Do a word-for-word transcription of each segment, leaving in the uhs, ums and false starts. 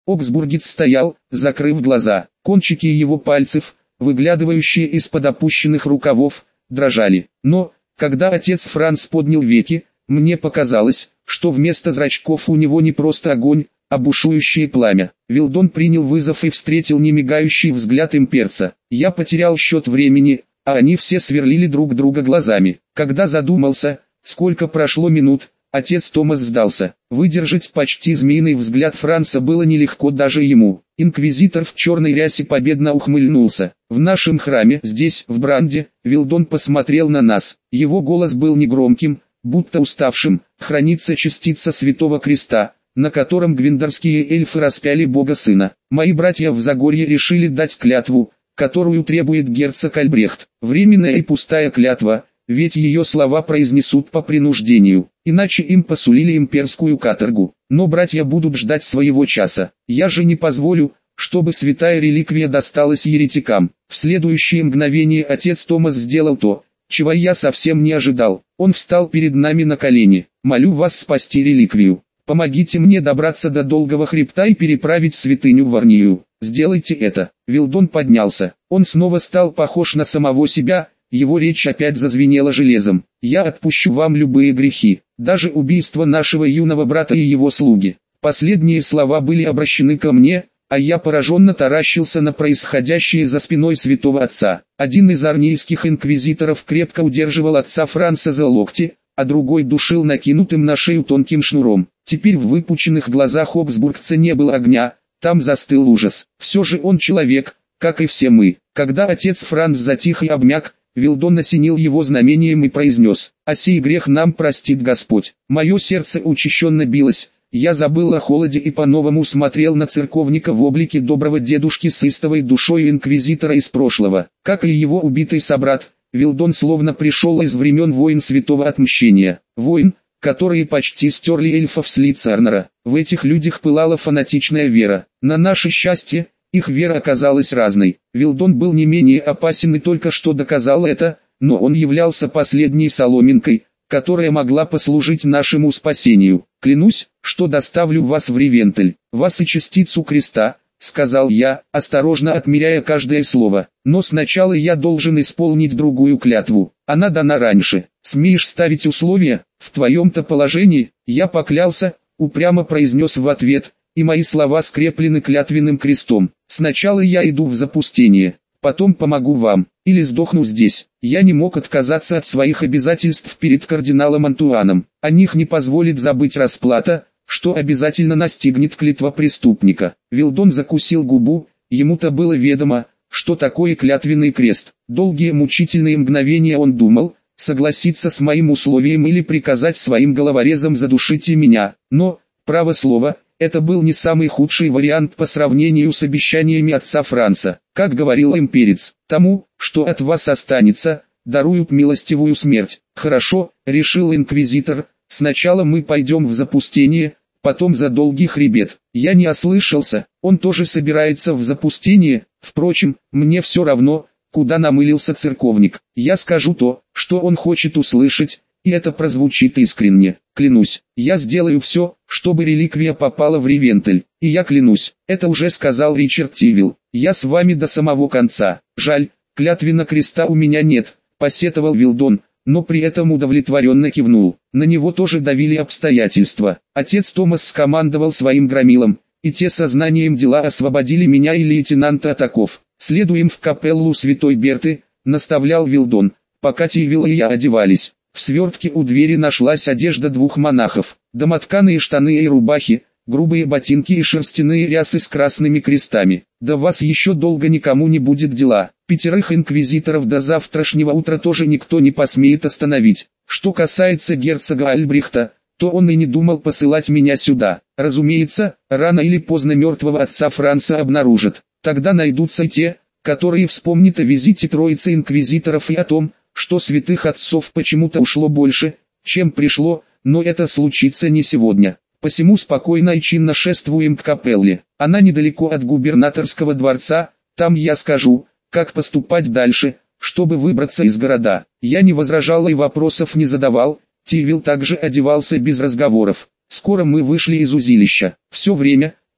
Обсбургец стоял, закрыв глаза. Кончики его пальцев, выглядывающие из-под опущенных рукавов, дрожали. Но, когда отец Франц поднял веки, мне показалось, что вместо зрачков у него не просто огонь, а бушующее пламя. Вилдон принял вызов и встретил немигающий взгляд имперца. Я потерял счет времени, а они все сверлили друг друга глазами. Когда задумался, сколько прошло минут, отец Томас сдался. Выдержать почти змеиный взгляд Франца было нелегко даже ему. Инквизитор в черной рясе победно ухмыльнулся. В нашем храме, здесь, в Бранде, Вилдон посмотрел на нас. Его голос был негромким, будто уставшим. Хранится частица Святого Креста, на котором гвиндорские эльфы распяли Бога Сына. Мои братья в Загорье решили дать клятву, которую требует герцог Альбрехт. Временная и пустая клятва, ведь ее слова произнесут по принуждению, иначе им посулили имперскую каторгу. Но братья будут ждать своего часа. Я же не позволю, чтобы святая реликвия досталась еретикам. В следующее мгновение отец Томас сделал то, чего я совсем не ожидал. Он встал перед нами на колени. «Молю вас спасти реликвию. Помогите мне добраться до Долгого Хребта и переправить святыню в Арнию. Сделайте это». Вилдон поднялся. Он снова стал похож на самого себя, его речь опять зазвенела железом. «Я отпущу вам любые грехи, даже убийство нашего юного брата и его слуги». Последние слова были обращены ко мне, а я пораженно таращился на происходящее за спиной святого отца. Один из арнийских инквизиторов крепко удерживал отца Франца за локти, а другой душил накинутым на шею тонким шнуром. Теперь в выпученных глазах обсбургца не было огня, там застыл ужас. Все же он человек, как и все мы. Когда отец Франц затих и обмяк, Вилдон осенил его знамением и произнес: «А сей грех нам простит Господь». Мое сердце учащенно билось, я забыл о холоде и по-новому смотрел на церковника в облике доброго дедушки с истовой душой инквизитора из прошлого. Как и его убитый собрат, Вилдон словно пришел из времен войн Святого Отмщения. Войн, которые почти стерли эльфов с лица Арнора. В этих людях пылала фанатичная вера. На наше счастье, их вера оказалась разной. Вилдон был не менее опасен и только что доказал это, но он являлся последней соломинкой, которая могла послужить нашему спасению. «Клянусь, что доставлю вас в Ревентель, вас и частицу креста», — сказал я, осторожно отмеряя каждое слово. «Но сначала я должен исполнить другую клятву. Она дана раньше. Смеешь ставить условия? В твоем-то положении?» «Я поклялся», — упрямо произнес в ответ, и мои слова скреплены клятвенным крестом. «Сначала я иду в запустение, потом помогу вам, или сдохну здесь». Я не мог отказаться от своих обязательств перед кардиналом Антуаном. О них не позволит забыть расплата, что обязательно настигнет клятва преступника. Вилдон закусил губу, ему-то было ведомо, что такое клятвенный крест. Долгие мучительные мгновения он думал, согласиться с моим условием или приказать своим головорезам задушить и меня. Но, право слово, это был не самый худший вариант по сравнению с обещаниями отца Франца. Как говорил имперец, тому, что от вас останется, даруют милостивую смерть. «Хорошо», — решил инквизитор, — «сначала мы пойдем в запустение, потом за Долгий Хребет». Я не ослышался, он тоже собирается в запустение. Впрочем, мне все равно, куда намылился церковник. Я скажу то, что он хочет услышать, и это прозвучит искренне. Клянусь, я сделаю все, чтобы реликвия попала в Ревентель. И я клянусь, это уже сказал Ричард Тивил, я с вами до самого конца. Жаль, клятвена креста у меня нет, посетовал Вилдон, но при этом удовлетворенно кивнул. На него тоже давили обстоятельства. Отец Томас скомандовал своим громилам, и те сознанием дела освободили меня и лейтенанта от оков. «Следуем в капеллу Святой Берты», — наставлял Вилдон, пока Тивил и я одевались. В свертке у двери нашлась одежда двух монахов, домотканые штаны и рубахи, грубые ботинки и шерстяные рясы с красными крестами. «Да вас еще долго никому не будет дела. Пятерых инквизиторов до завтрашнего утра тоже никто не посмеет остановить. Что касается герцога Альбрехта, то он и не думал посылать меня сюда. Разумеется, рано или поздно мертвого отца Франца обнаружат. Тогда найдутся те, которые вспомнят о визите троицы инквизиторов и о том, что святых отцов почему-то ушло больше, чем пришло, но это случится не сегодня. Посему спокойно и чинно шествуем к капелле. Она недалеко от губернаторского дворца, там я скажу, как поступать дальше, чтобы выбраться из города». Я не возражал и вопросов не задавал, Тивил также одевался без разговоров. Скоро мы вышли из узилища. Все время,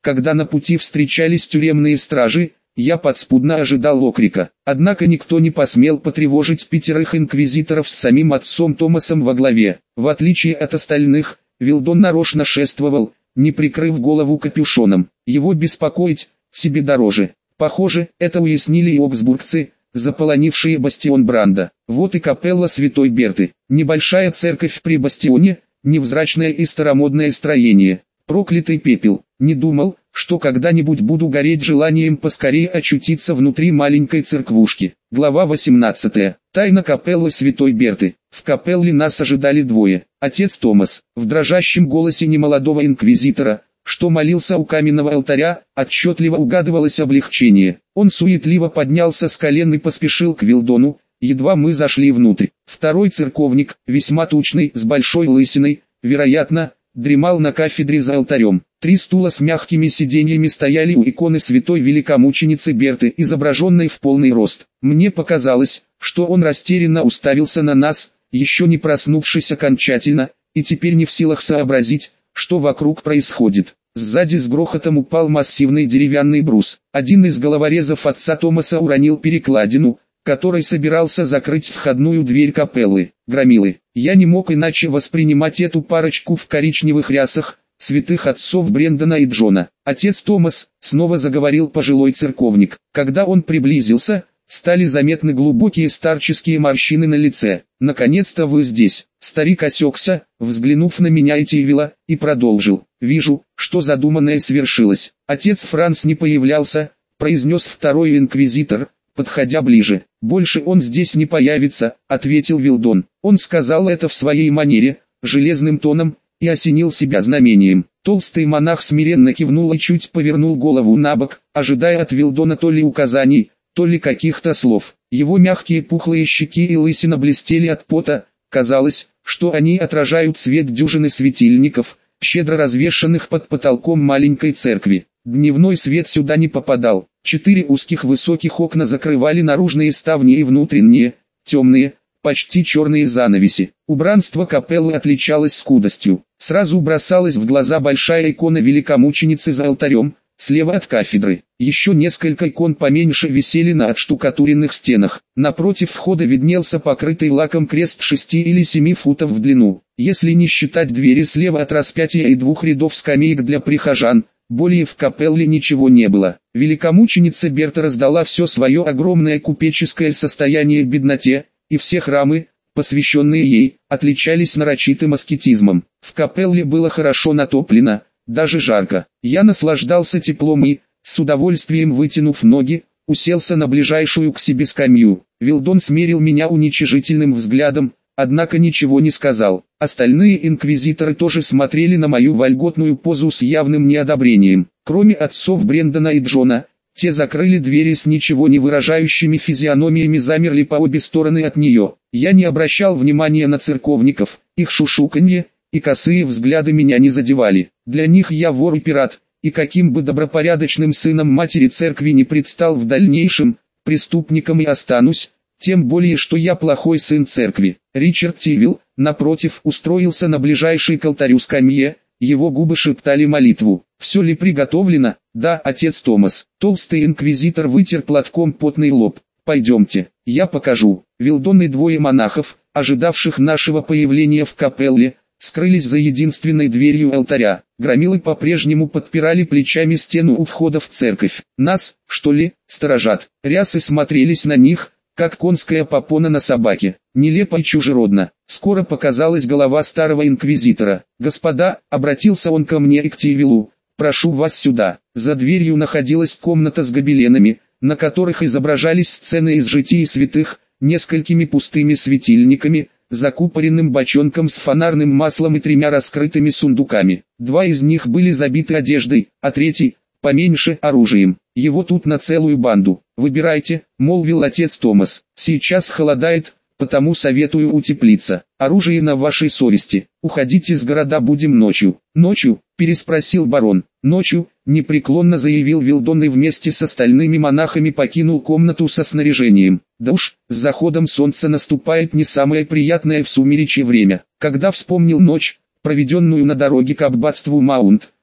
Когда на пути встречались тюремные стражи, я подспудно ожидал окрика. Однако никто не посмел потревожить пятерых инквизиторов с самим отцом Томасом во главе. В отличие от остальных, Вилдон нарочно шествовал, не прикрыв голову капюшоном. Его беспокоить себе дороже. Похоже, это уяснили и обсбургцы, заполонившие бастион Бранда. Вот и капелла Святой Берты. Небольшая церковь при бастионе, невзрачное и старомодное строение. Проклятый пепел. Не думал, что когда-нибудь буду гореть желанием поскорее очутиться внутри маленькой церквушки. Глава восемнадцатая. Тайна капеллы Святой Берты. В капелле нас ожидали двое. Отец Томас, в дрожащем голосе немолодого инквизитора, что молился у каменного алтаря, отчетливо угадывалось облегчение. Он суетливо поднялся с колен и поспешил к Вилдону, едва мы зашли внутрь. Второй церковник, весьма тучный, с большой лысиной, вероятно, дремал на кафедре за алтарем. Три стула с мягкими сиденьями стояли у иконы святой великомученицы Берты, изображенной в полный рост. Мне показалось, что он растерянно уставился на нас, еще не проснувшись окончательно, и теперь не в силах сообразить, что вокруг происходит. Сзади с грохотом упал массивный деревянный брус. Один из головорезов отца Томаса уронил перекладину, который собирался закрыть входную дверь капеллы. Громилы. Я не мог иначе воспринимать эту парочку в коричневых рясах, святых отцов Брендана и Джона. Отец Томас, снова заговорил пожилой церковник. Когда он приблизился, стали заметны глубокие старческие морщины на лице. «Наконец-то вы здесь». Старик осекся, взглянув на меня и Тивила, и продолжил. «Вижу, что задуманное свершилось». «Отец Франц не появлялся», — произнес второй инквизитор, подходя ближе. «Больше он здесь не появится», — ответил Вилдон. Он сказал это в своей манере, железным тоном, и осенил себя знамением. Толстый монах смиренно кивнул и чуть повернул голову на бок, ожидая от Вилдона то ли указаний, то ли каких-то слов. Его мягкие пухлые щеки и лысина блестели от пота, казалось, что они отражают свет дюжины светильников, щедро развешанных под потолком маленькой церкви. Дневной свет сюда не попадал. Четыре узких высоких окна закрывали наружные ставни и внутренние, темные, почти черные занавеси. Убранство капеллы отличалось скудостью. Сразу бросалась в глаза большая икона великомученицы за алтарем, слева от кафедры. Еще несколько икон поменьше висели на отштукатуренных стенах. Напротив входа виднелся покрытый лаком крест шести или семи футов в длину. Если не считать двери слева от распятия и двух рядов скамеек для прихожан, более в капелле ничего не было. Великомученица Берта раздала все свое огромное купеческое состояние бедноте, и все храмы, посвященные ей, отличались нарочитым аскетизмом. В капелле было хорошо натоплено, даже жарко. Я наслаждался теплом и, с удовольствием вытянув ноги, уселся на ближайшую к себе скамью. Вилдон смерил меня уничижительным взглядом, однако ничего не сказал. Остальные инквизиторы тоже смотрели на мою вольготную позу с явным неодобрением. Кроме отцов Брендана и Джона, те закрыли двери с ничего не выражающими физиономиями, замерли по обе стороны от нее. Я не обращал внимания на церковников, их шушуканье и косые взгляды меня не задевали. Для них я вор и пират, и каким бы добропорядочным сыном матери церкви не предстал в дальнейшем, преступником и останусь, тем более что я плохой сын церкви. Ричард Тивил, напротив, устроился на ближайшей к алтарю скамье, его губы шептали молитву. «Все ли приготовлено?» «Да, отец Томас». Толстый инквизитор вытер платком потный лоб. «Пойдемте, я покажу». Вилдон и двое монахов, ожидавших нашего появления в капелле, скрылись за единственной дверью алтаря. Громилы по-прежнему подпирали плечами стену у входа в церковь. Нас, что ли, сторожат? Рясы смотрелись на них, как конская попона на собаке. Нелепо и чужеродно. Скоро показалась голова старого инквизитора. «Господа», — обратился он ко мне и к Тивилу, — «прошу вас сюда». За дверью находилась комната с гобеленами, на которых изображались сцены из житий святых, несколькими пустыми светильниками, закупоренным бочонком с фонарным маслом и тремя раскрытыми сундуками. Два из них были забиты одеждой, а третий, поменьше, оружием. «Его тут на целую банду. Выбирайте», — молвил отец Томас. «Сейчас холодает, потому советую утеплиться. Оружие на вашей совести. Уходите с города, будем ночью». «Ночью?» — переспросил барон. «Ночью», — непреклонно заявил Вилдон и вместе с остальными монахами покинул комнату со снаряжением. Да уж, с заходом солнца наступает не самое приятное в сумеречье время. Когда вспомнил ночь, проведенную на дороге к аббатству Маунт,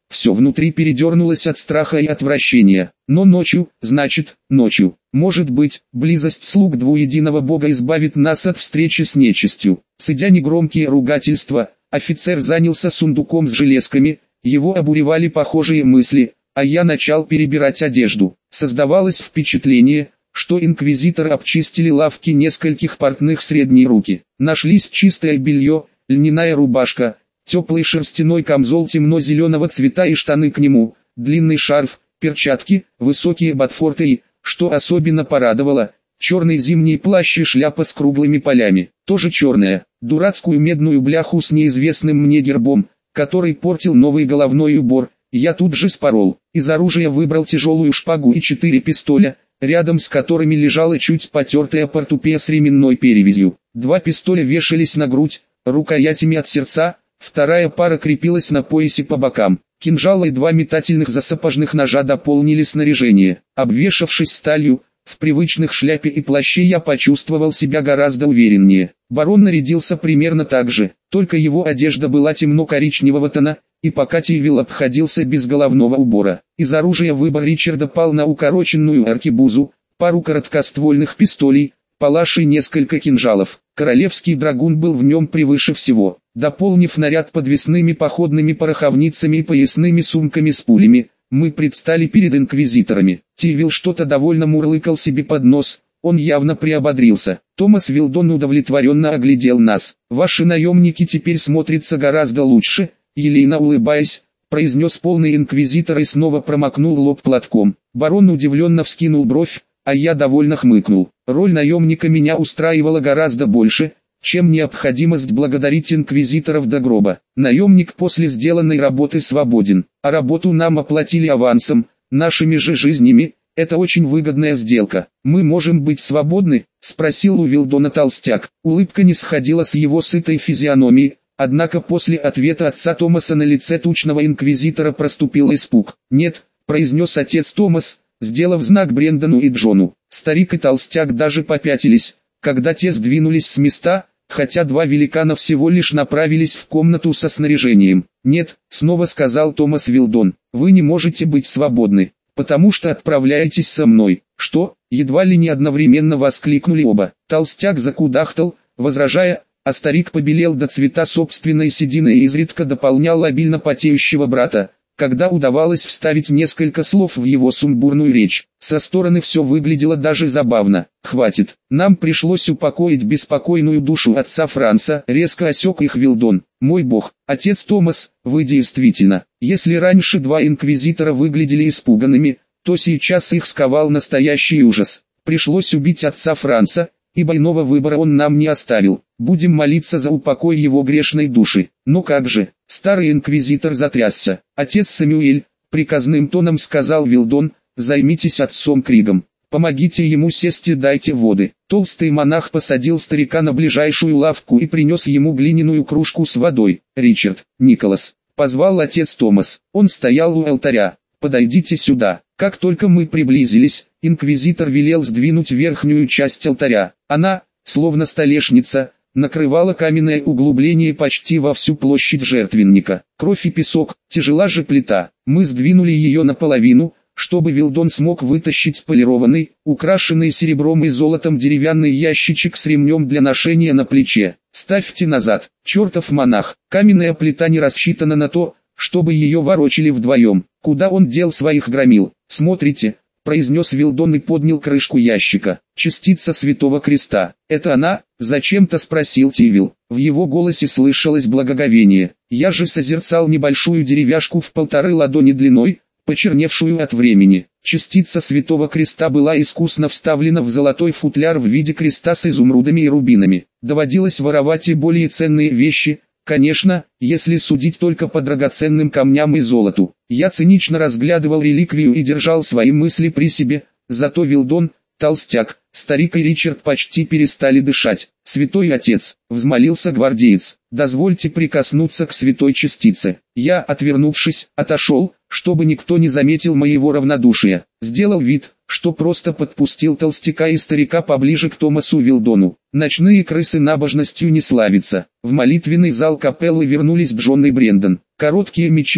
Все внутри передернулось от страха и отвращения. Но ночью, значит, ночью. Может быть, близость слуг двуединого Бога избавит нас от встречи с нечистью. Цедя негромкие ругательства, офицер занялся сундуком с железками, его обуревали похожие мысли, а я начал перебирать одежду. Создавалось впечатление, что инквизиторы обчистили лавки нескольких портных средней руки. Нашлись чистое белье, льняная рубашка, теплый шерстяной камзол темно-зеленого цвета и штаны к нему, длинный шарф, перчатки, высокие ботфорты и, что особенно порадовало, черный зимний плащ и шляпа с круглыми полями. Тоже черная, дурацкую медную бляху с неизвестным мне гербом, который портил новый головной убор, я тут же спорол. Из оружия выбрал тяжелую шпагу и четыре пистоля, рядом с которыми лежала чуть потертая портупея с ременной перевязью. Два пистоля вешались на грудь, рукоятями от сердца, вторая пара крепилась на поясе по бокам. Кинжалы и два метательных засапожных ножа дополнили снаряжение. Обвешавшись сталью, в привычных шляпе и плаще я почувствовал себя гораздо увереннее. Барон нарядился примерно так же, только его одежда была темно-коричневого тона, и пока Тивил обходился без головного убора. Из оружия выбор Ричарда пал на укороченную аркебузу, пару короткоствольных пистолей, палаш и несколько кинжалов. Королевский драгун был в нем превыше всего. Дополнив наряд подвесными походными пороховницами и поясными сумками с пулями, мы предстали перед инквизиторами. Тивил что-то довольно мурлыкал себе под нос, он явно приободрился. Томас Вилдон удовлетворенно оглядел нас. «Ваши наемники теперь смотрятся гораздо лучше», елейно улыбаясь, произнес полный инквизитор и снова промокнул лоб платком. Барон удивленно вскинул бровь, а я довольно хмыкнул. Роль наемника меня устраивала гораздо больше, чем необходимость благодарить инквизиторов до гроба. Наемник после сделанной работы свободен, а работу нам оплатили авансом, нашими же жизнями. Это очень выгодная сделка. Мы можем быть свободны? Спросил у Вилдона толстяк. Улыбка не сходила с его сытой физиономии, однако после ответа отца Томаса на лице тучного инквизитора проступил испуг. Нет, произнес отец Томас, сделав знак Брендону и Джону. Старик и толстяк даже попятились, когда те сдвинулись с места, хотя два великана всего лишь направились в комнату со снаряжением. «Нет», — снова сказал Томас Вилдон, — «вы не можете быть свободны, потому что отправляетесь со мной». «Что?» — едва ли не одновременно воскликнули оба. Толстяк закудахтал, возражая, а старик побелел до цвета собственной седины и изредка дополнял обильно потеющего брата, когда удавалось вставить несколько слов в его сумбурную речь. Со стороны все выглядело даже забавно. «Хватит, нам пришлось упокоить беспокойную душу отца Франца», резко осек их Вилдон. «Мой бог, отец Томас, вы действительно, если раньше два инквизитора выглядели испуганными, то сейчас их сковал настоящий ужас. Пришлось убить отца Франца, ибо иного выбора он нам не оставил. Будем молиться за упокой его грешной души». «Но как же?» Старый инквизитор затрясся. «Отец Самюэль», приказным тоном сказал Вилдон, — «займитесь отцом Кригом. Помогите ему сесть и дайте воды». Толстый монах посадил старика на ближайшую лавку и принес ему глиняную кружку с водой. «Ричард, Николас», — позвал отец Томас. Он стоял у алтаря. «Подойдите сюда». Как только мы приблизились, инквизитор велел сдвинуть верхнюю часть алтаря. Она, словно столешница, накрывала каменное углубление почти во всю площадь жертвенника. Кровь и песок, тяжела же плита. Мы сдвинули ее наполовину, чтобы Вилдон смог вытащить полированный, украшенный серебром и золотом деревянный ящичек с ремнем для ношения на плече. «Ставьте назад, чертов монах». Каменная плита не рассчитана на то, чтобы ее ворочили вдвоем. Куда он дел своих громил? «Смотрите», — произнес Вилдон и поднял крышку ящика. «Частица Святого Креста. Это она?» — зачем-то спросил Тивил. В его голосе слышалось благоговение. «Я же созерцал небольшую деревяшку в полторы ладони длиной, почерневшую от времени. Частица Святого Креста была искусно вставлена в золотой футляр в виде креста с изумрудами и рубинами. Доводилось воровать и более ценные вещи, конечно, если судить только по драгоценным камням и золоту. Я цинично разглядывал реликвию и держал свои мысли при себе, зато Вилдон, толстяк, старик и Ричард почти перестали дышать. «Святой отец», — взмолился гвардеец, — «дозвольте прикоснуться к святой частице». Я, отвернувшись, отошел, чтобы никто не заметил моего равнодушия. Сделал вид, что просто подпустил толстяка и старика поближе к Томасу Вилдону. Ночные крысы набожностью не славятся. В молитвенный зал капеллы вернулись Джон и Брендон. Короткие мечи,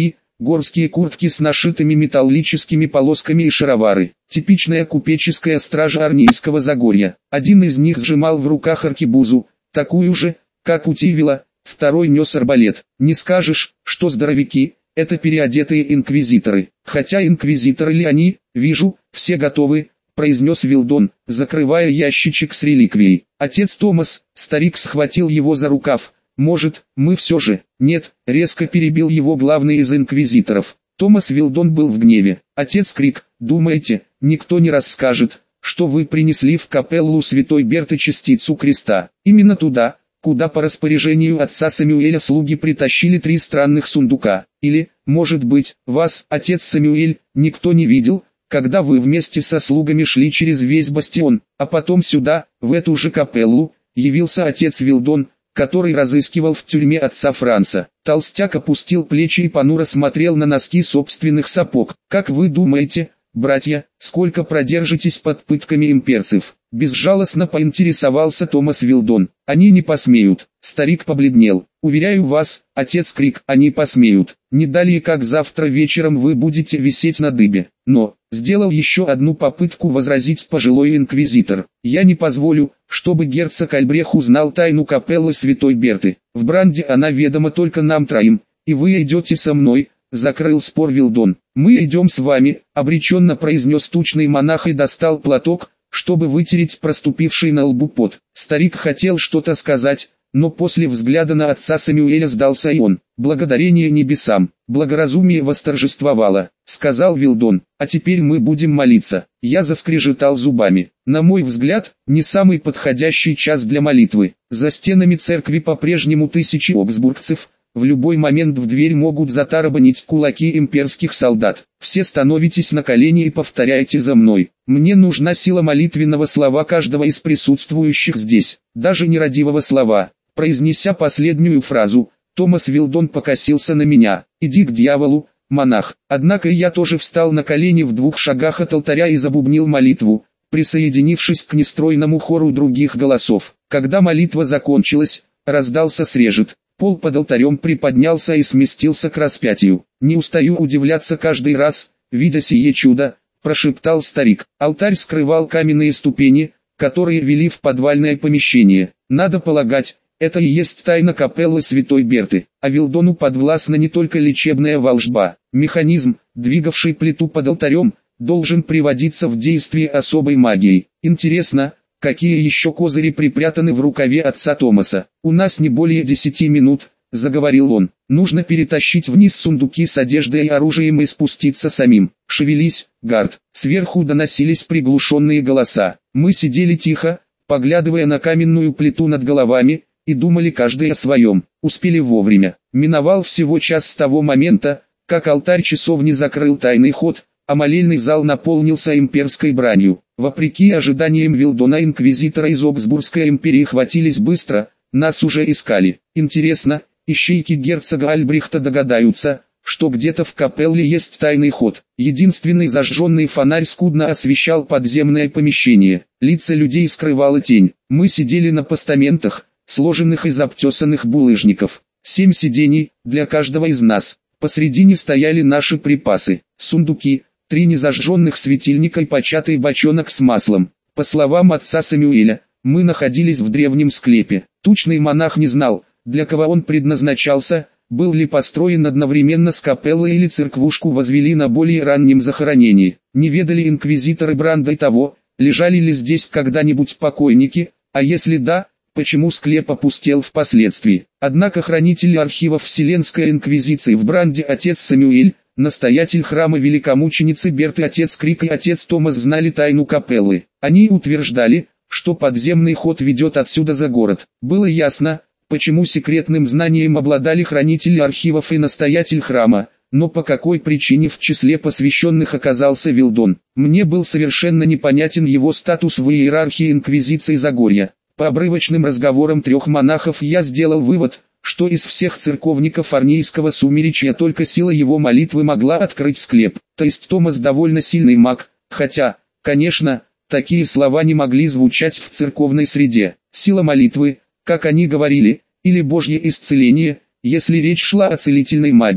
горские куртки с нашитыми металлическими полосками и шаровары. Типичная купеческая стража Арнейского Загорья. Один из них сжимал в руках аркебузу, такую же, как у Тивила, второй нес арбалет. Не скажешь, что здоровяки, это переодетые инквизиторы. Хотя инквизиторы ли они, вижу, все готовы, произнес Вилдон, закрывая ящичек с реликвией. Отец Томас, старик схватил его за рукав. Может, мы все же? Нет, резко перебил его главный из инквизиторов. Томас Вилдон был в гневе. Отец Крик, думаете, никто не расскажет, что вы принесли в капеллу Святой Берты частицу креста? Именно туда, куда по распоряжению отца Самуэля слуги притащили три странных сундука. Или, может быть, вас, отец Самуэль, никто не видел, когда вы вместе со слугами шли через весь бастион, а потом сюда, в эту же капеллу, явился отец Вилдон, который разыскивал в тюрьме отца Франца. Толстяк опустил плечи и понуро смотрел на носки собственных сапог. «Как вы думаете, братья, сколько продержитесь под пытками имперцев?» Безжалостно поинтересовался Томас Вилдон. «Они не посмеют». Старик побледнел. «Уверяю вас, отец Крик, они посмеют. Не далее как завтра вечером вы будете висеть на дыбе». Но, сделал еще одну попытку возразить пожилой инквизитор. «Я не позволю, чтобы герцог Альбрех узнал тайну капеллы Святой Берты. В Бранде она ведома только нам троим, и вы идете со мной», закрыл спор Вилдон. «Мы идем с вами», обреченно произнес тучный монах и достал платок, чтобы вытереть проступивший на лбу пот. Старик хотел что-то сказать, но после взгляда на отца Самуэля сдался и он. «Благодарение небесам, благоразумие восторжествовало», — сказал Вилдон. «А теперь мы будем молиться». Я заскрежетал зубами. На мой взгляд, не самый подходящий час для молитвы. За стенами церкви по-прежнему тысячи обсбургцев. В любой момент в дверь могут затарабанить кулаки имперских солдат. Все становитесь на колени и повторяйте за мной. Мне нужна сила молитвенного слова каждого из присутствующих здесь, даже нерадивого слова. Произнеся последнюю фразу, Томас Вилдон покосился на меня. «Иди к дьяволу, монах». Однако я тоже встал на колени в двух шагах от алтаря и забубнил молитву, присоединившись к нестройному хору других голосов. Когда молитва закончилась, раздался скрежет. Пол под алтарем приподнялся и сместился к распятию. «Не устаю удивляться каждый раз, видя сие чудо», — прошептал старик. Алтарь скрывал каменные ступени, которые вели в подвальное помещение. Надо полагать, это и есть тайна капеллы Святой Берты. А Вилдону подвластна не только лечебная волшба. Механизм, двигавший плиту под алтарем, должен приводиться в действие особой магией. Интересно, какие еще козыри припрятаны в рукаве отца Томаса? «У нас не более десяти минут», — заговорил он. «Нужно перетащить вниз сундуки с одеждой и оружием и спуститься самим. Шевелись, Гард». Сверху доносились приглушенные голоса. Мы сидели тихо, поглядывая на каменную плиту над головами, и думали каждый о своем. Успели вовремя. Миновал всего час с того момента, как алтарь часовни закрыл тайный ход, а молельный зал наполнился имперской бранью. Вопреки ожиданиям Вилдона, инквизитора из Обсбургской империи хватились быстро, нас уже искали. Интересно, ищейки герцога Альбрехта догадаются, что где-то в капелле есть тайный ход. Единственный зажженный фонарь скудно освещал подземное помещение. Лица людей скрывала тень. Мы сидели на постаментах, сложенных из обтесанных булыжников. Семь сидений, для каждого из нас. Посредине стояли наши припасы, сундуки, три незажженных светильника и початый бочонок с маслом. По словам отца Самуэля, мы находились в древнем склепе. Тучный монах не знал, для кого он предназначался, был ли построен одновременно с капеллой или церквушку возвели на более раннем захоронении. Не ведали инквизиторы Бранда и того, лежали ли здесь когда-нибудь покойники, а если да, почему склеп опустел впоследствии. Однако хранитель архивов Вселенской Инквизиции в Бранде отец Самуэль, настоятель храма великомученицы Берты отец Крик и отец Томас знали тайну капеллы. Они утверждали, что подземный ход ведет отсюда за город. Было ясно, почему секретным знанием обладали хранитель архивов и настоятель храма, но по какой причине в числе посвященных оказался Вилдон. Мне был совершенно непонятен его статус в иерархии Инквизиции Загорья. По обрывочным разговорам трех монахов я сделал вывод, что из всех церковников Арнейского сумеречья только сила его молитвы могла открыть склеп. То есть Томас довольно сильный маг, хотя, конечно, такие слова не могли звучать в церковной среде. Сила молитвы, как они говорили, или Божье исцеление, если речь шла о целительной магии.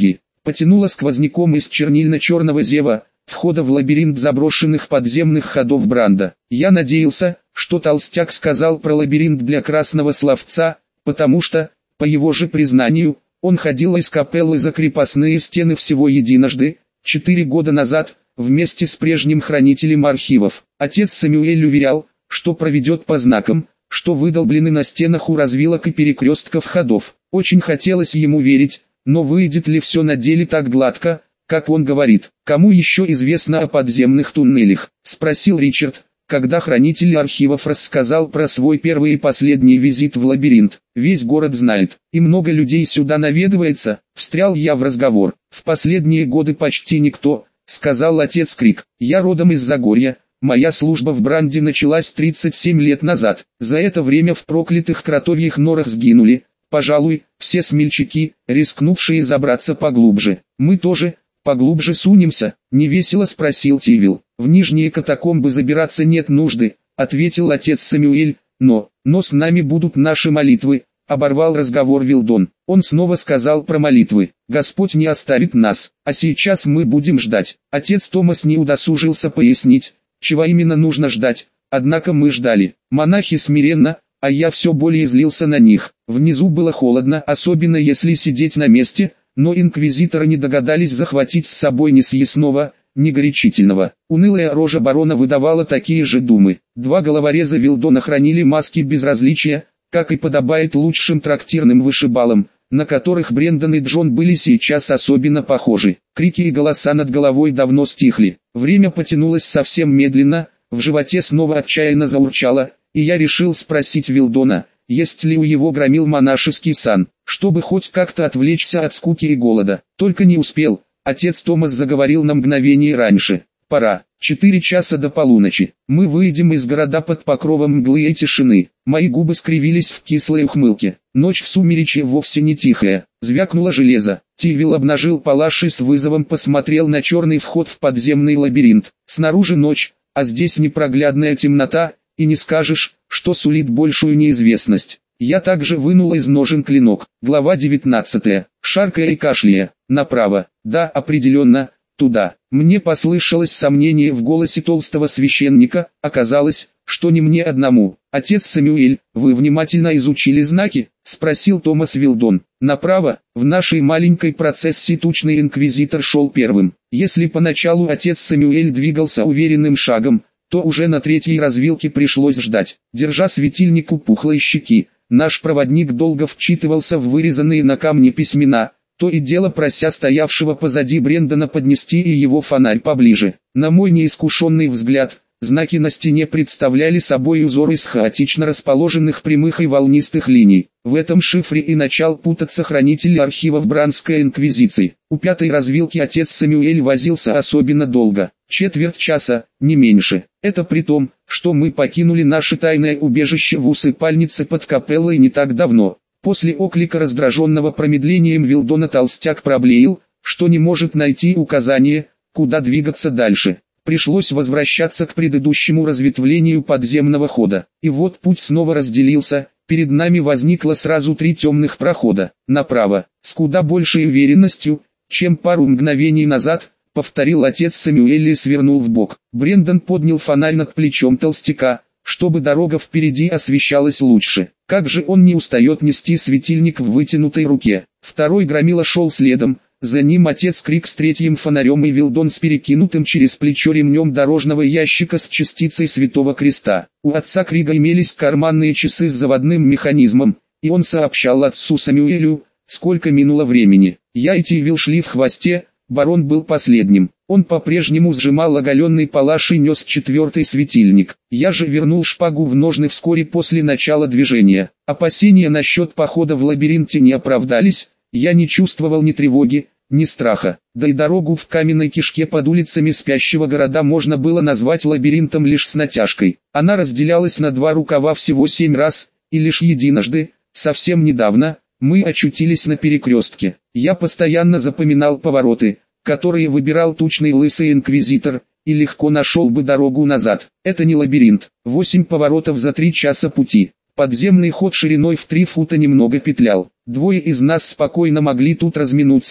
Потянуло сквозняком из чернильно-черного зева, входа в лабиринт заброшенных подземных ходов Бранда. Я надеялся, что толстяк сказал про лабиринт для красного словца, потому что, по его же признанию, он ходил из капеллы за крепостные стены всего единожды, четыре года назад, вместе с прежним хранителем архивов. Отец Сэмюэль уверял, что проведет по знакам, что выдолблены на стенах у развилок и перекрестков ходов. Очень хотелось ему верить, но выйдет ли все на деле так гладко, как он говорит? «Кому еще известно о подземных туннелях?» – спросил Ричард, когда хранитель архивов рассказал про свой первый и последний визит в лабиринт. «Весь город знает, и много людей сюда наведывается», – встрял я в разговор. «В последние годы почти никто», – сказал отец Крик. «Я родом из Загорья, моя служба в Бранде началась тридцать семь лет назад. За это время в проклятых кротовьих норах сгинули, пожалуй, все смельчаки, рискнувшие забраться поглубже. Мы тоже поглубже сунемся?» — невесело спросил Тивил. «В нижние катакомбы забираться нет нужды», — ответил отец Сэмюэль, «но, но с нами будут наши молитвы», — оборвал разговор Вилдон. Он снова сказал про молитвы. «Господь не оставит нас, а сейчас мы будем ждать». Отец Томас не удосужился пояснить, чего именно нужно ждать, однако мы ждали. Монахи смиренно, а я все более злился на них. Внизу было холодно, особенно если сидеть на месте, но инквизиторы не догадались захватить с собой ни съестного, ни горячительного. Унылая рожа барона выдавала такие же думы. Два головореза Вилдона хранили маски безразличия, как и подобает лучшим трактирным вышибалам, на которых Брендон и Джон были сейчас особенно похожи. Крики и голоса над головой давно стихли. Время потянулось совсем медленно, в животе снова отчаянно заурчало, и я решил спросить Вилдона, есть ли у его громил монашеский сан, чтобы хоть как-то отвлечься от скуки и голода. Только не успел, отец Томас заговорил на мгновение раньше. «Пора, четыре часа до полуночи, мы выйдем из города под покровом мглы и тишины». Мои губы скривились в кислой ухмылке. Ночь в сумеречье вовсе не тихая. Звякнуло железо. Тивил обнажил палаш и с вызовом посмотрел на черный вход в подземный лабиринт. Снаружи ночь, а здесь непроглядная темнота, и не скажешь, что сулит большую неизвестность. Я также вынул из ножен клинок. Глава девятнадцатая. Шаркая и кашляя. Направо. Да, определенно, туда. Мне послышалось сомнение в голосе толстого священника. Оказалось, что не мне одному. «Отец Сэмюэль, вы внимательно изучили знаки?» — спросил Томас Вилдон. «Направо, в нашей маленькой процессии тучный инквизитор шел первым. Если поначалу отец Сэмюэль двигался уверенным шагом, то уже на третьей развилке пришлось ждать. Держа светильник у пухлой щеки, наш проводник долго вчитывался в вырезанные на камне письмена, то и дело прося стоявшего позади Брендона поднести и его фонарь поближе. На мой неискушенный взгляд, знаки на стене представляли собой узор из хаотично расположенных прямых и волнистых линий. В этом шифре и начал путаться хранитель архивов Брандской инквизиции. У пятой развилки отец Сэмюэль возился особенно долго, четверть часа, не меньше. Это при том, что мы покинули наше тайное убежище в усыпальнице под капеллой не так давно. После оклика раздраженного промедлением Вилдона толстяк проблеял, что не может найти указание, куда двигаться дальше. Пришлось возвращаться к предыдущему разветвлению подземного хода. И вот путь снова разделился, перед нами возникло сразу три темных прохода. Направо, с куда большей уверенностью, чем пару мгновений назад, повторил отец Сэмюэль и свернул вбок. Брендон поднял фонарь над плечом толстяка, чтобы дорога впереди освещалась лучше. Как же он не устает нести светильник в вытянутой руке. Второй громила шел следом. За ним отец Крик с третьим фонарем и Вилдон с перекинутым через плечо ремнем дорожного ящика с частицей Святого Креста. У отца Крига имелись карманные часы с заводным механизмом, и он сообщал отцу Сэмюэлю, сколько минуло времени. Я и Тивил шли в хвосте, барон был последним. Он по-прежнему сжимал оголенный палаш и нес четвертый светильник. Я же вернул шпагу в ножны вскоре после начала движения. Опасения насчет похода в лабиринте не оправдались. Я не чувствовал ни тревоги, ни страха, да и дорогу в каменной кишке под улицами спящего города можно было назвать лабиринтом лишь с натяжкой. Она разделялась на два рукава всего семь раз, и лишь единожды, совсем недавно, мы очутились на перекрестке. Я постоянно запоминал повороты, которые выбирал тучный лысый инквизитор, и легко нашел бы дорогу назад. Это не лабиринт. Восемь поворотов за три часа пути. Подземный ход шириной в три фута немного петлял. Двое из нас спокойно могли тут разминуться,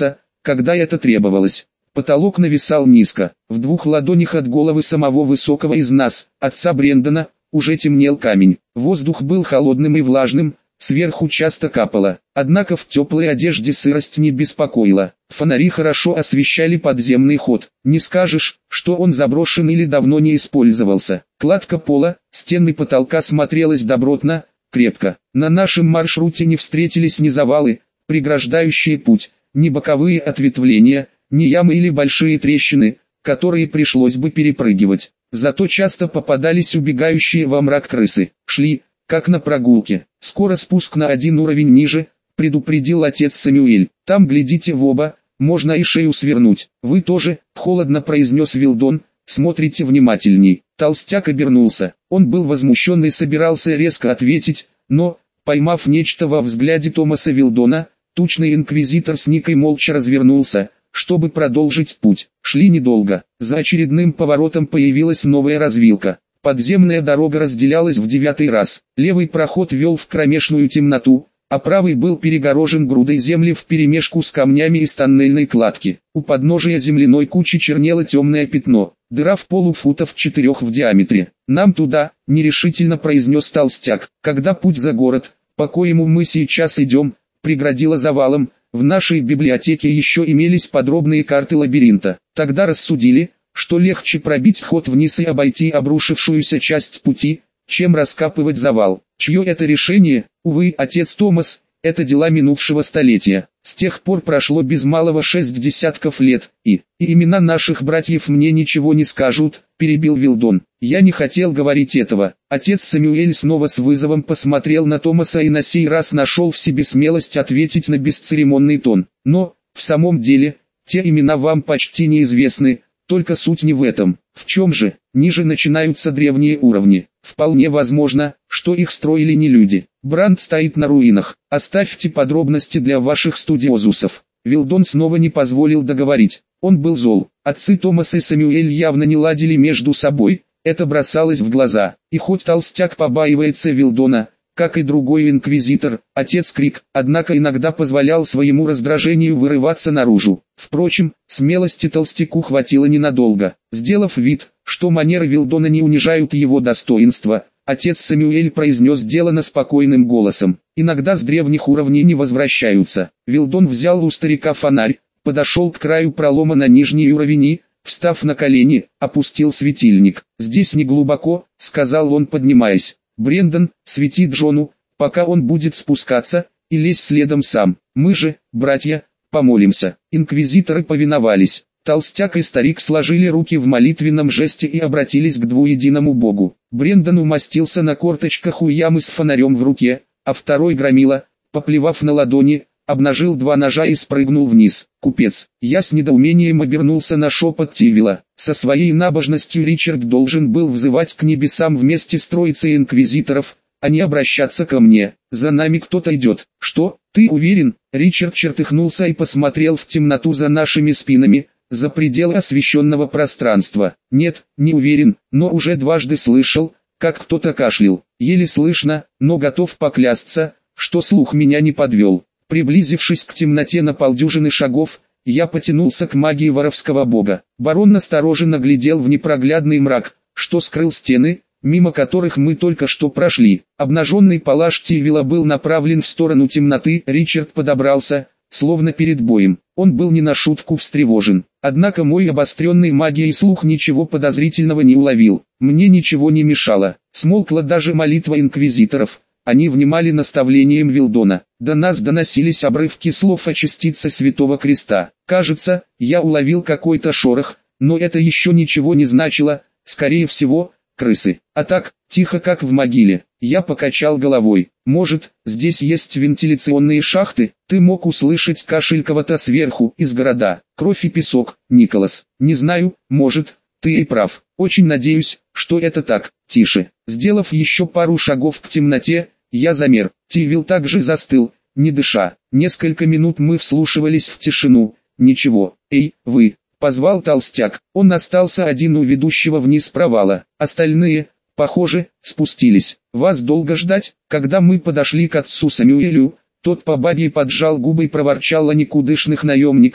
когда это требовалось. Потолок нависал низко. В двух ладонях от головы самого высокого из нас, отца Брендана, уже темнел камень. Воздух был холодным и влажным, сверху часто капало. Однако в теплой одежде сырость не беспокоила. Фонари хорошо освещали подземный ход. Не скажешь, что он заброшен или давно не использовался. Кладка пола, стены потолка смотрелась добротно, крепко. На нашем маршруте не встретились ни завалы, преграждающие путь, ни боковые ответвления, ни ямы или большие трещины, которые пришлось бы перепрыгивать. Зато часто попадались убегающие во мрак крысы. Шли, как на прогулке. Скоро спуск на один уровень ниже, предупредил отец Самюэль. Там глядите в оба, можно и шею свернуть. Вы тоже, холодно произнес Вилдон, смотрите внимательней. Толстяк обернулся. Он был возмущен и собирался резко ответить, но, поймав нечто во взгляде Томаса Вилдона, тучный инквизитор с Никой молча развернулся, чтобы продолжить путь. Шли недолго. За очередным поворотом появилась новая развилка. Подземная дорога разделялась в девятый раз. Левый проход вел в кромешную темноту, а правый был перегорожен грудой земли вперемешку с камнями из тоннельной кладки. У подножия земляной кучи чернело темное пятно, дыра в полу футов четырех в диаметре. «Нам туда», — нерешительно произнес толстяк. «Когда путь за город, по коему мы сейчас идем, преградило завалом, в нашей библиотеке еще имелись подробные карты лабиринта. Тогда рассудили, что легче пробить ход вниз и обойти обрушившуюся часть пути, чем раскапывать завал. Чье это решение? Увы, отец Томас, это дела минувшего столетия. С тех пор прошло без малого шесть десятков лет, и, и имена наших братьев мне ничего не скажут», — перебил Вилдон. «Я не хотел говорить этого». Отец Самюэль снова с вызовом посмотрел на Томаса и на сей раз нашел в себе смелость ответить на бесцеремонный тон. «Но, в самом деле, те имена вам почти неизвестны, только суть не в этом. В чем же? Ниже начинаются древние уровни. Вполне возможно, что их строили не люди. Бранд стоит на руинах. Оставьте подробности для ваших студиозусов». Вилдон снова не позволил договорить. Он был зол. Отцы Томас и Самюэль явно не ладили между собой, это бросалось в глаза. И хоть толстяк побаивается Вилдона, как и другой инквизитор, отец Крик, однако иногда позволял своему раздражению вырываться наружу. Впрочем, смелости толстяку хватило ненадолго. Сделав вид, что манеры Вилдона не унижают его достоинства, отец Самюэль произнес делано спокойным голосом. «Иногда с древних уровней не возвращаются». Вилдон взял у старика фонарь, подошел к краю пролома на нижний уровень и, встав на колени, опустил светильник. «Здесь не глубоко», — сказал он, поднимаясь. «Брендан, свети Джону, пока он будет спускаться, и лезь следом сам. Мы же, братья, помолимся». Инквизиторы повиновались. Толстяк и старик сложили руки в молитвенном жесте и обратились к двуединому богу. Брендан умостился на корточках у ямы с фонарем в руке, а второй громила, поплевав на ладони, обнажил два ножа и спрыгнул вниз. «Купец». Я с недоумением обернулся на шепот Тивила. Со своей набожностью Ричард должен был взывать к небесам вместе с троицей инквизиторов, а не обращаться ко мне. «За нами кто-то идет». «Что, ты уверен?» Ричард чертыхнулся и посмотрел в темноту за нашими спинами, за пределы освещенного пространства. «Нет, не уверен, но уже дважды слышал, как кто-то кашлял. Еле слышно, но готов поклясться, что слух меня не подвел». Приблизившись к темноте на полдюжины шагов, я потянулся к магии воровского бога. Барон настороженно глядел в непроглядный мрак, что скрыл стены, мимо которых мы только что прошли. Обнаженный палаш Тивила был направлен в сторону темноты. Ричард подобрался, словно перед боем. Он был не на шутку встревожен. Однако мой обостренный магией слух ничего подозрительного не уловил. Мне ничего не мешало. Смолкла даже молитва инквизиторов. Они внимали наставлениям Вилдона. До нас доносились обрывки слов о частице Святого Креста. Кажется, я уловил какой-то шорох, но это еще ничего не значило, скорее всего, крысы. А так, тихо как в могиле. Я покачал головой. Может, здесь есть вентиляционные шахты? Ты мог услышать кашель кого-то сверху, из города. Кровь и песок, Николас. Не знаю, может, ты и прав. Очень надеюсь, что это так. Тише. Сделав еще пару шагов к темноте, я замер. Тивил также застыл, не дыша. Несколько минут мы вслушивались в тишину. Ничего. «Эй, вы!» — позвал толстяк. Он остался один у ведущего вниз провала. Остальные, похоже, спустились. «Вас долго ждать?» Когда мы подошли к отцу Самюэлю, тот по бабье поджал губы и проворчал о никудышных наемниках,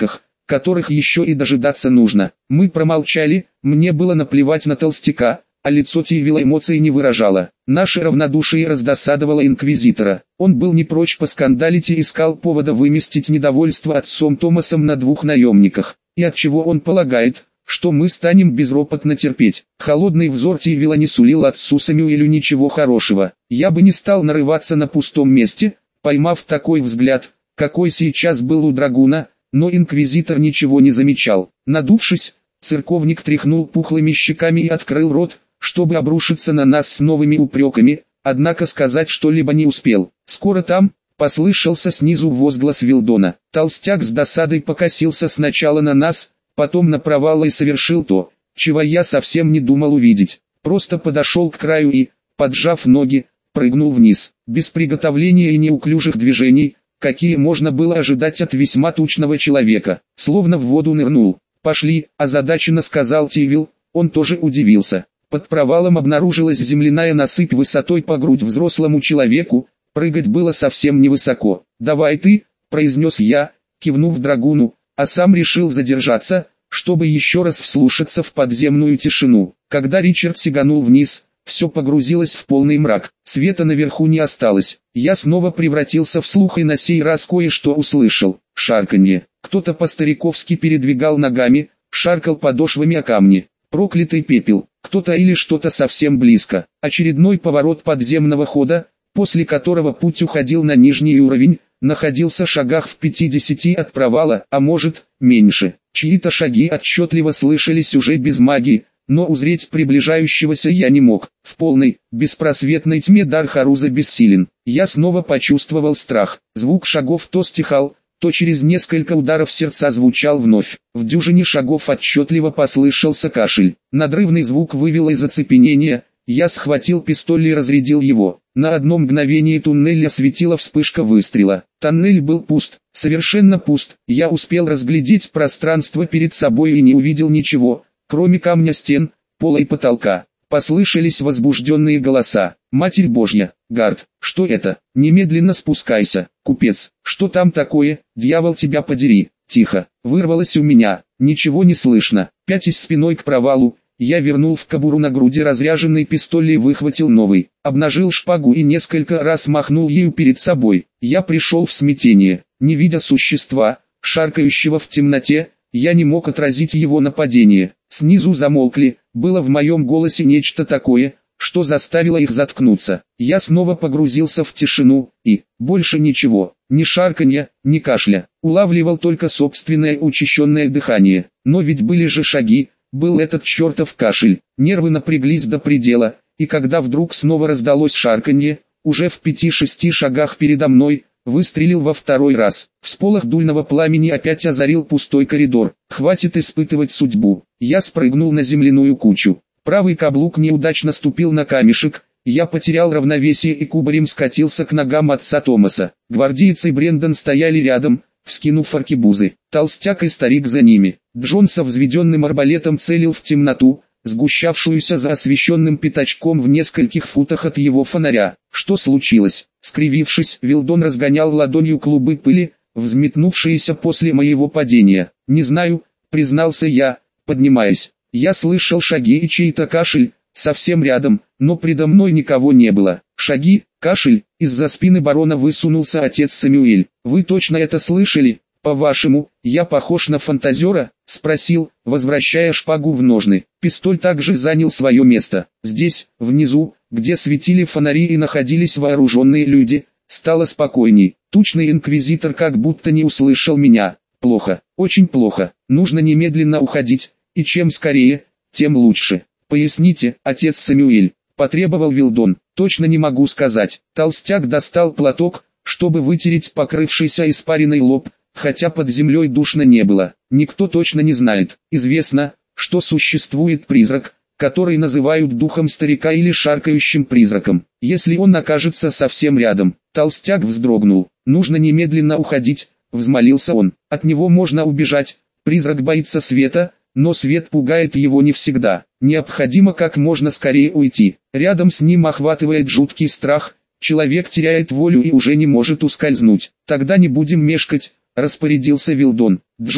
которых еще и дожидаться нужно. Мы промолчали, мне было наплевать на толстяка, а лицо Тивила эмоций не выражало. Наше равнодушие раздосадовало инквизитора. Он был не прочь поскандалить и искал повода выместить недовольство отцом Томасом на двух наемниках. И отчего он полагает, что мы станем безропотно терпеть. Холодный взор Тивила не сулил отцу Сэмюэлю ничего хорошего. Я бы не стал нарываться на пустом месте, поймав такой взгляд, какой сейчас был у драгуна, но инквизитор ничего не замечал. Надувшись, церковник тряхнул пухлыми щеками и открыл рот, чтобы обрушиться на нас с новыми упреками, однако сказать что-либо не успел. Скоро там послышался снизу возглас Вилдона. Толстяк с досадой покосился сначала на нас, потом на провал и совершил то, чего я совсем не думал увидеть. Просто подошел к краю и, поджав ноги, прыгнул вниз. Без приготовления и неуклюжих движений, какие можно было ожидать от весьма тучного человека, словно в воду нырнул. «Пошли», озадаченно сказал Тивил, он тоже удивился. Под провалом обнаружилась земляная насыпь высотой по грудь взрослому человеку, прыгать было совсем невысоко. «Давай ты», произнес я, кивнув драгуну, а сам решил задержаться, чтобы еще раз вслушаться в подземную тишину. Когда Ричард сиганул вниз, все погрузилось в полный мрак, света наверху не осталось. Я снова превратился в слух и на сей раз кое-что услышал. Шарканье. Кто-то по-стариковски передвигал ногами, шаркал подошвами о камни. Проклятый пепел. Кто-то или что-то совсем близко. Очередной поворот подземного хода, после которого путь уходил на нижний уровень, находился в шагах в пятидесяти от провала, а может, меньше. Чьи-то шаги отчетливо слышались уже без магии, но узреть приближающегося я не мог. В полной, беспросветной тьме дар Харуза бессилен. Я снова почувствовал страх. Звук шагов то стихал, то через несколько ударов сердца звучал вновь. В дюжине шагов отчетливо послышался кашель. Надрывный звук вывел из оцепенения. Я схватил пистоль и разрядил его. На одно мгновение туннель осветила вспышка выстрела. Тоннель был пуст, совершенно пуст. Я успел разглядеть пространство перед собой и не увидел ничего, кроме камня стен, пола и потолка. Послышались возбужденные голоса. «Матерь Божья, Гард, что это? Немедленно спускайся, купец, что там такое, дьявол тебя подери!» Тихо, вырвалось у меня, ничего не слышно. Пятясь спиной к провалу, я вернул в кобуру на груди разряженный пистоль и выхватил новый. Обнажил шпагу и несколько раз махнул ею перед собой. Я пришел в смятение. Не видя существа, шаркающего в темноте, я не мог отразить его нападение. Снизу замолкли, было в моем голосе нечто такое, что заставило их заткнуться. Я снова погрузился в тишину, и, больше ничего, ни шарканья, ни кашля. Улавливал только собственное учащенное дыхание. Но ведь были же шаги, был этот чертов кашель. Нервы напряглись до предела, и когда вдруг снова раздалось шарканье, уже в пяти-шести шагах передо мной, выстрелил во второй раз. Всполох дульного пламени опять озарил пустой коридор. Хватит испытывать судьбу. Я спрыгнул на земляную кучу. Правый каблук неудачно ступил на камешек. Я потерял равновесие и кубарем скатился к ногам отца Томаса. Гвардейцы Брендон стояли рядом, вскинув аркебузы. Толстяк и старик за ними. Джон со взведенным арбалетом целил в темноту, сгущавшуюся за освещенным пятачком в нескольких футах от его фонаря. Что случилось? Скривившись, Вилдон разгонял ладонью клубы пыли, взметнувшиеся после моего падения. «Не знаю», признался я, поднимаясь. Я слышал шаги и чей-то кашель, совсем рядом, но предо мной никого не было. Шаги, кашель, из-за спины барона высунулся отец Сэмюэль. «Вы точно это слышали? По-вашему, я похож на фантазера?» — спросил, возвращая шпагу в ножны. Пистоль также занял свое место. Здесь, внизу, где светили фонари и находились вооруженные люди, стало спокойней. Тучный инквизитор как будто не услышал меня. «Плохо, очень плохо, нужно немедленно уходить, и чем скорее, тем лучше. Поясните, отец Сэмюэль», — потребовал Вилдон. «Точно не могу сказать». Толстяк достал платок, чтобы вытереть покрывшийся испариной лоб, хотя под землей душно не было. Никто точно не знает. Известно, что существует призрак, который называют духом старика или шаркающим призраком. Если он окажется совсем рядом, толстяк вздрогнул. «Нужно немедленно уходить», — взмолился он. «От него можно убежать, призрак боится света, но свет пугает его не всегда. Необходимо как можно скорее уйти. Рядом с ним охватывает жуткий страх, человек теряет волю и уже не может ускользнуть. Тогда не будем мешкать», — распорядился Вилдон. «Джон,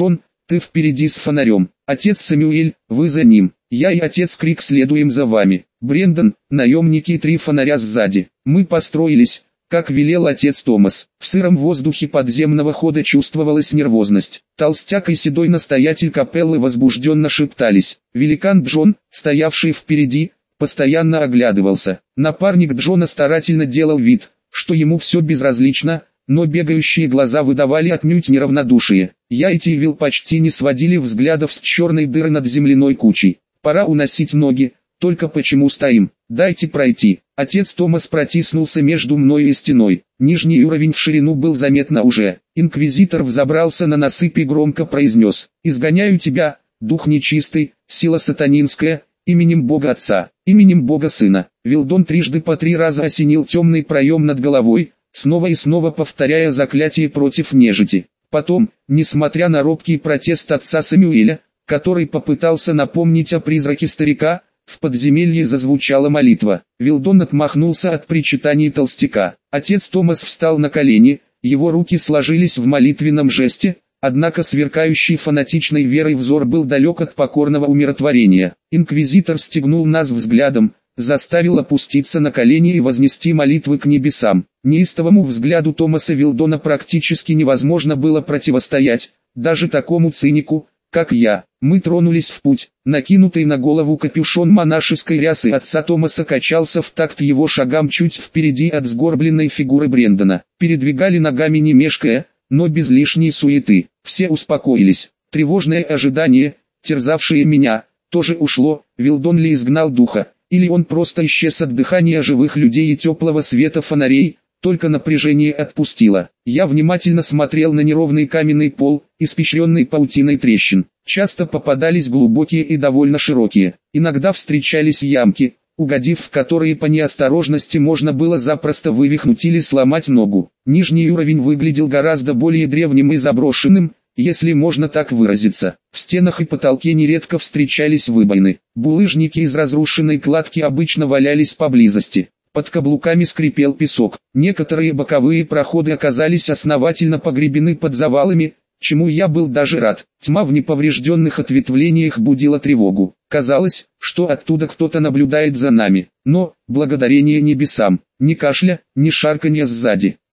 ты впереди с фонарем. Отец Сэмюэль, вы за ним. Я и отец Крик следуем за вами. Брендон, наемники и три фонаря сзади. Мы построились, как велел отец Томас. В сыром воздухе подземного хода чувствовалась нервозность. Толстяк и седой настоятель капеллы возбужденно шептались. Великан Джон, стоявший впереди, постоянно оглядывался. Напарник Джона старательно делал вид, что ему все безразлично, но бегающие глаза выдавали отнюдь неравнодушие. Я и Тивил почти не сводили взглядов с черной дыры над земляной кучей. Пора уносить ноги, только почему стоим? Дайте пройти. Отец Томас протиснулся между мной и стеной. Нижний уровень в ширину был заметно уже. Инквизитор взобрался на насыпь и громко произнес: «Изгоняю тебя, дух нечистый, сила сатанинская, именем Бога Отца, именем Бога Сына». Вилдон трижды по три раза осенил темный проем над головой, снова и снова повторяя заклятие против нежити. Потом, несмотря на робкий протест отца Сэмюэля, который попытался напомнить о призраке старика, в подземелье зазвучала молитва. Вилдон отмахнулся от причитаний толстяка. Отец Томас встал на колени, его руки сложились в молитвенном жесте, однако сверкающий фанатичной верой взор был далек от покорного умиротворения. Инквизитор стегнул нас взглядом, заставил опуститься на колени и вознести молитвы к небесам. Неистовому взгляду Томаса Вилдона практически невозможно было противостоять, даже такому цинику, как я. Мы тронулись в путь. Накинутый на голову капюшон монашеской рясы отца Томаса качался в такт его шагам чуть впереди от сгорбленной фигуры Брендона. Передвигали ногами не мешкая, но без лишней суеты. Все успокоились. Тревожное ожидание, терзавшее меня, тоже ушло. Вилдон ли изгнал духа, или он просто исчез от дыхания живых людей и теплого света фонарей? Только напряжение отпустило. Я внимательно смотрел на неровный каменный пол, испещренный паутиной трещин. Часто попадались глубокие и довольно широкие. Иногда встречались ямки, угодив в которые по неосторожности можно было запросто вывихнуть или сломать ногу. Нижний уровень выглядел гораздо более древним и заброшенным, если можно так выразиться. В стенах и потолке нередко встречались выбоины. Булыжники из разрушенной кладки обычно валялись поблизости. Под каблуками скрипел песок. Некоторые боковые проходы оказались основательно погребены под завалами, чему я был даже рад. Тьма в неповрежденных ответвлениях будила тревогу. Казалось, что оттуда кто-то наблюдает за нами. Но, благодарение небесам, ни кашля, ни шарканья сзади.